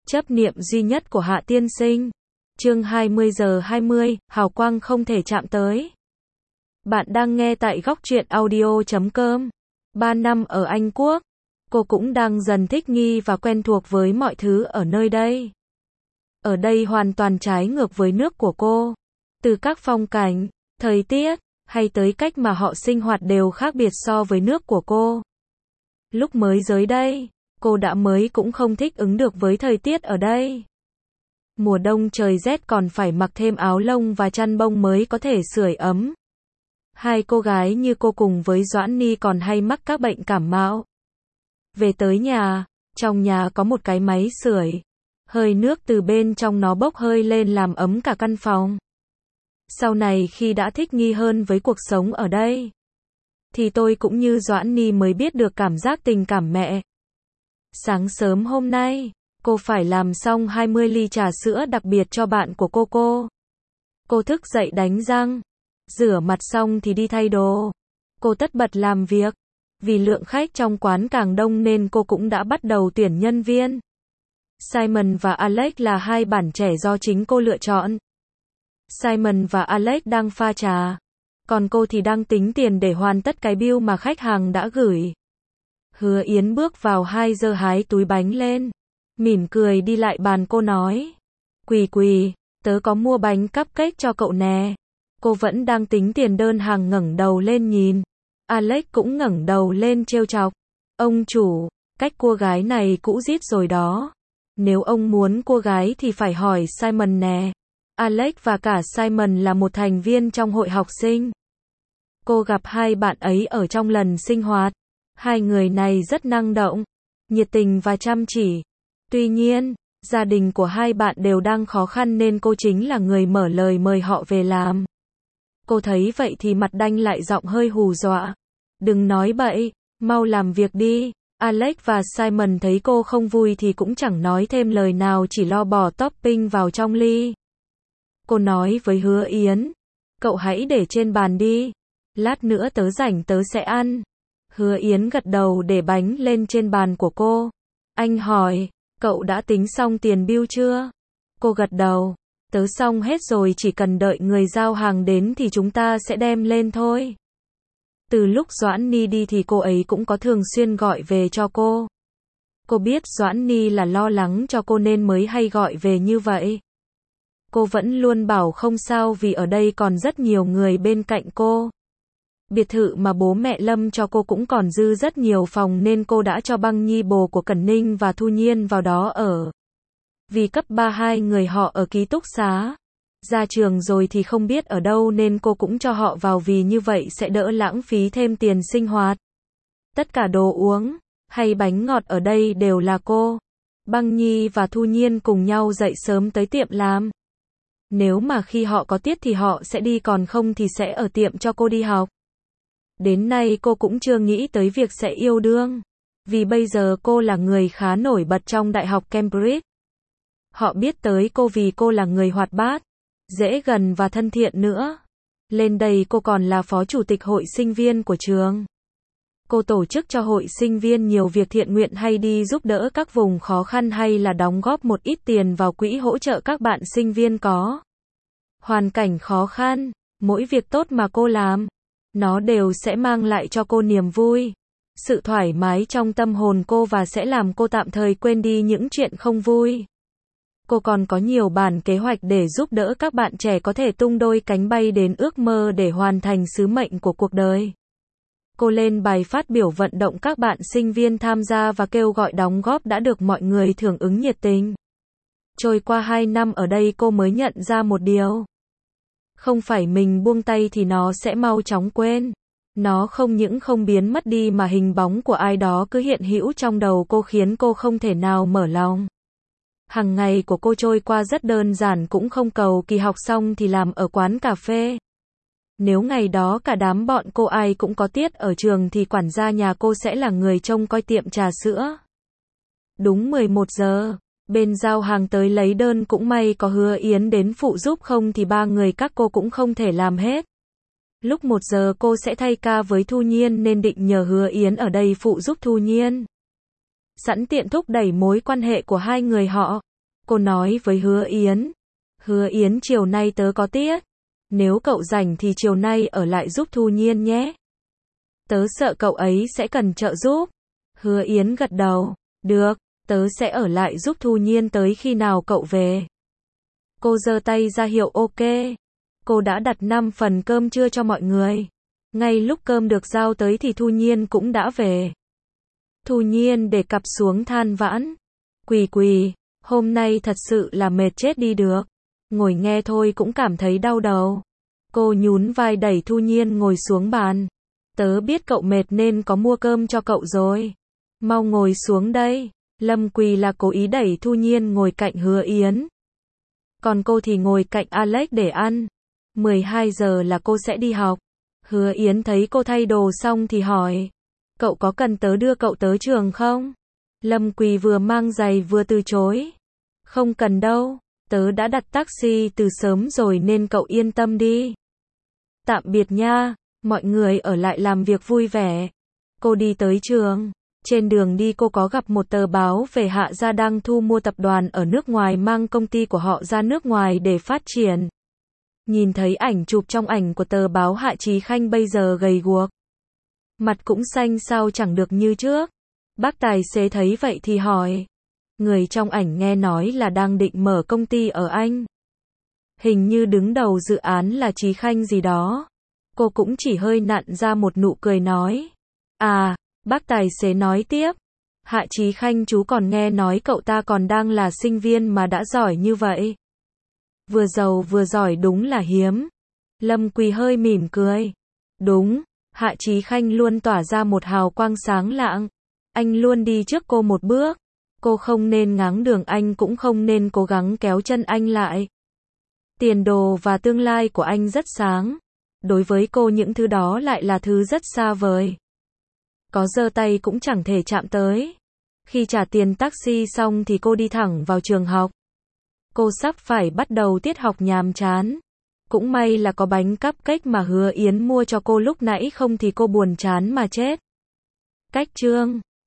Chấp niệm duy nhất của Hạ tiên sinh. Chương 20:20, hào quang không thể chạm tới. Bạn đang nghe tại góc truyện audio.com. 3 năm ở Anh Quốc, cô cũng đang dần thích nghi và quen thuộc với mọi thứ ở nơi đây. Ở đây hoàn toàn trái ngược với nước của cô. Từ các phong cảnh, thời tiết, hay tới cách mà họ sinh hoạt đều khác biệt so với nước của cô. Lúc mới tới đây, cô đã cũng không thích ứng được với thời tiết ở đây. Mùa đông trời rét còn phải mặc thêm áo lông và chăn bông mới có thể sưởi ấm. Hai cô gái như cô cùng với Doãn Ni còn hay mắc các bệnh cảm mạo. Về tới nhà, trong nhà có một cái máy sưởi. Hơi nước từ bên trong nó bốc hơi lên làm ấm cả căn phòng. Sau này khi đã thích nghi hơn với cuộc sống ở đây, thì tôi cũng như Doãn Ni mới biết được cảm giác tình cảm mẹ. Sáng sớm hôm nay, cô phải làm xong 20 ly trà sữa đặc biệt cho bạn của cô. Cô thức dậy đánh răng, rửa mặt xong thì đi thay đồ. Cô tất bật làm việc. Vì lượng khách trong quán càng đông nên cô cũng đã bắt đầu tuyển nhân viên. Simon và Alex là hai bản trẻ do chính cô lựa chọn. Simon và Alex đang pha trà, còn cô thì đang tính tiền để hoàn tất cái bill mà khách hàng đã gửi. Hứa Yến bước vào 2 giờ hái túi bánh lên, mỉm cười đi lại bàn cô nói: Quỳ, tớ có mua bánh cupcake cho cậu nè. Cô vẫn đang tính tiền đơn hàng ngẩng đầu lên nhìn. Alex cũng ngẩng đầu lên trêu chọc: Ông chủ, cách cô gái này cũ rít rồi đó. Nếu ông muốn cô gái thì phải hỏi Simon nè. Alex và cả Simon là một thành viên trong hội học sinh. Cô gặp hai bạn ấy ở trong lần sinh hoạt. Hai người này rất năng động, nhiệt tình và chăm chỉ. Tuy nhiên, gia đình của hai bạn đều đang khó khăn nên cô chính là người mở lời mời họ về làm. Cô thấy vậy thì mặt đanh lại giọng hơi hù dọa: Đừng nói bậy, mau làm việc đi. Alex và Simon thấy cô không vui thì cũng chẳng nói thêm lời nào, chỉ lo bỏ topping vào trong ly. Cô nói với Hứa Yến: Cậu hãy để trên bàn đi. Lát nữa tớ rảnh tớ sẽ ăn. Hứa Yến gật đầu để bánh lên trên bàn của cô. Anh hỏi: Cậu đã tính xong tiền bill chưa? Cô gật đầu. Tớ xong hết rồi, chỉ cần đợi người giao hàng đến thì chúng ta sẽ đem lên thôi. Từ lúc Doãn Ni đi thì cô ấy cũng có thường xuyên gọi về cho cô. Cô biết Doãn Ni là lo lắng cho cô nên mới hay gọi về như vậy. Cô vẫn luôn bảo không sao vì ở đây còn rất nhiều người bên cạnh cô. Biệt thự mà bố mẹ Lâm cho cô cũng còn dư rất nhiều phòng nên cô đã cho Băng Nhi bồ của Cẩn Ninh và Thu Nhiên vào đó ở. Vì cấp 3 hai người họ ở ký túc xá. Ra trường rồi thì không biết ở đâu nên cô cũng cho họ vào vì như vậy sẽ đỡ lãng phí thêm tiền sinh hoạt. Tất cả đồ uống hay bánh ngọt ở đây đều là cô, Băng Nhi và Thu Nhiên cùng nhau dậy sớm tới tiệm làm. Nếu mà khi họ có tiết thì họ sẽ đi, còn không thì sẽ ở tiệm cho cô đi học. Đến nay cô cũng chưa nghĩ tới việc sẽ yêu đương, vì bây giờ cô là người khá nổi bật trong Đại học Cambridge. Họ biết tới cô vì cô là người hoạt bát, dễ gần và thân thiện nữa. Lên đây cô còn là phó chủ tịch hội sinh viên của trường. Cô tổ chức cho hội sinh viên nhiều việc thiện nguyện, hay đi giúp đỡ các vùng khó khăn, hay là đóng góp một ít tiền vào quỹ hỗ trợ các bạn sinh viên có hoàn cảnh khó khăn. Mỗi việc tốt mà cô làm, nó đều sẽ mang lại cho cô niềm vui, sự thoải mái trong tâm hồn cô và sẽ làm cô tạm thời quên đi những chuyện không vui. Cô còn có nhiều bản kế hoạch để giúp đỡ các bạn trẻ có thể tung đôi cánh bay đến ước mơ để hoàn thành sứ mệnh của cuộc đời. Cô lên bài phát biểu vận động các bạn sinh viên tham gia và kêu gọi đóng góp đã được mọi người hưởng ứng nhiệt tình. Trôi qua 2 năm ở đây cô mới nhận ra một điều. Không phải mình buông tay thì nó sẽ mau chóng quên. Nó không những không biến mất đi mà hình bóng của ai đó cứ hiện hữu trong đầu cô khiến cô không thể nào mở lòng. Hàng ngày của cô trôi qua rất đơn giản, cũng không cầu kỳ học xong thì làm ở quán cà phê. Nếu ngày đó cả đám bọn cô ai cũng có tiết ở trường thì quản gia nhà cô sẽ là người trông coi tiệm trà sữa. Đúng 11 giờ, bên giao hàng tới lấy đơn, cũng may có Hứa Yến đến phụ giúp, không thì 3 người các cô cũng không thể làm hết. Lúc 1 giờ cô sẽ thay ca với Thu Nhiên nên định nhờ Hứa Yến ở đây phụ giúp Thu Nhiên. Sẵn tiện thúc đẩy mối quan hệ của hai người họ. Cô nói với Hứa Yến. Hứa Yến, chiều nay tớ có tiết. Nếu cậu rảnh thì chiều nay ở lại giúp Thu Nhiên nhé. Tớ sợ cậu ấy sẽ cần trợ giúp. Hứa Yến gật đầu. Được, tớ sẽ ở lại giúp Thu Nhiên tới khi nào cậu về. Cô giơ tay ra hiệu ok. Cô đã đặt 5 phần cơm trưa cho mọi người. Ngay lúc cơm được giao tới thì Thu Nhiên cũng đã về. Thu Nhiên để cặp xuống than vãn. Quỳ, hôm nay thật sự là mệt chết đi được. Ngồi nghe thôi cũng cảm thấy đau đầu. Cô nhún vai đẩy Thu Nhiên ngồi xuống bàn. Tớ biết cậu mệt nên có mua cơm cho cậu rồi. Mau ngồi xuống đây. Lâm Quỳ là cố ý đẩy Thu Nhiên ngồi cạnh Hứa Yến. Còn cô thì ngồi cạnh Alex để ăn. 12 giờ là cô sẽ đi học. Hứa Yến thấy cô thay đồ xong thì hỏi. Cậu có cần tớ đưa cậu tới trường không? Lâm Quỳ vừa mang giày vừa từ chối. Không cần đâu, tớ đã đặt taxi từ sớm rồi nên cậu yên tâm đi. Tạm biệt nha, mọi người ở lại làm việc vui vẻ. Cô đi tới trường. Trên đường đi cô có gặp một tờ báo về Hạ Gia đang thu mua tập đoàn ở nước ngoài mang công ty của họ ra nước ngoài để phát triển. Nhìn thấy ảnh chụp trong ảnh của tờ báo, Hạ Chí Khanh bây giờ gầy guộc. Mặt cũng xanh xao chẳng được như trước. Bác tài xế thấy vậy thì hỏi. Người trong ảnh nghe nói là đang định mở công ty ở Anh. Hình như đứng đầu dự án là Chí Khanh gì đó. Cô cũng chỉ hơi nặn ra một nụ cười nói. À, bác tài xế nói tiếp. Hạ Chí Khanh, chú còn nghe nói cậu ta còn đang là sinh viên mà đã giỏi như vậy. Vừa giàu vừa giỏi đúng là hiếm. Lâm Quỳ hơi mỉm cười. Đúng, Hạ Chí Khanh luôn tỏa ra một hào quang sáng lạng. Anh luôn đi trước cô một bước. Cô không nên ngáng đường, anh cũng không nên cố gắng kéo chân anh lại. Tiền đồ và tương lai của anh rất sáng. Đối với cô những thứ đó lại là thứ rất xa vời. Có giơ tay cũng chẳng thể chạm tới. Khi trả tiền taxi xong thì cô đi thẳng vào trường học. Cô sắp phải bắt đầu tiết học nhàm chán. Cũng may là có bánh cupcake mà Hứa Yến mua cho cô lúc nãy, không thì cô buồn chán mà chết. Cách chương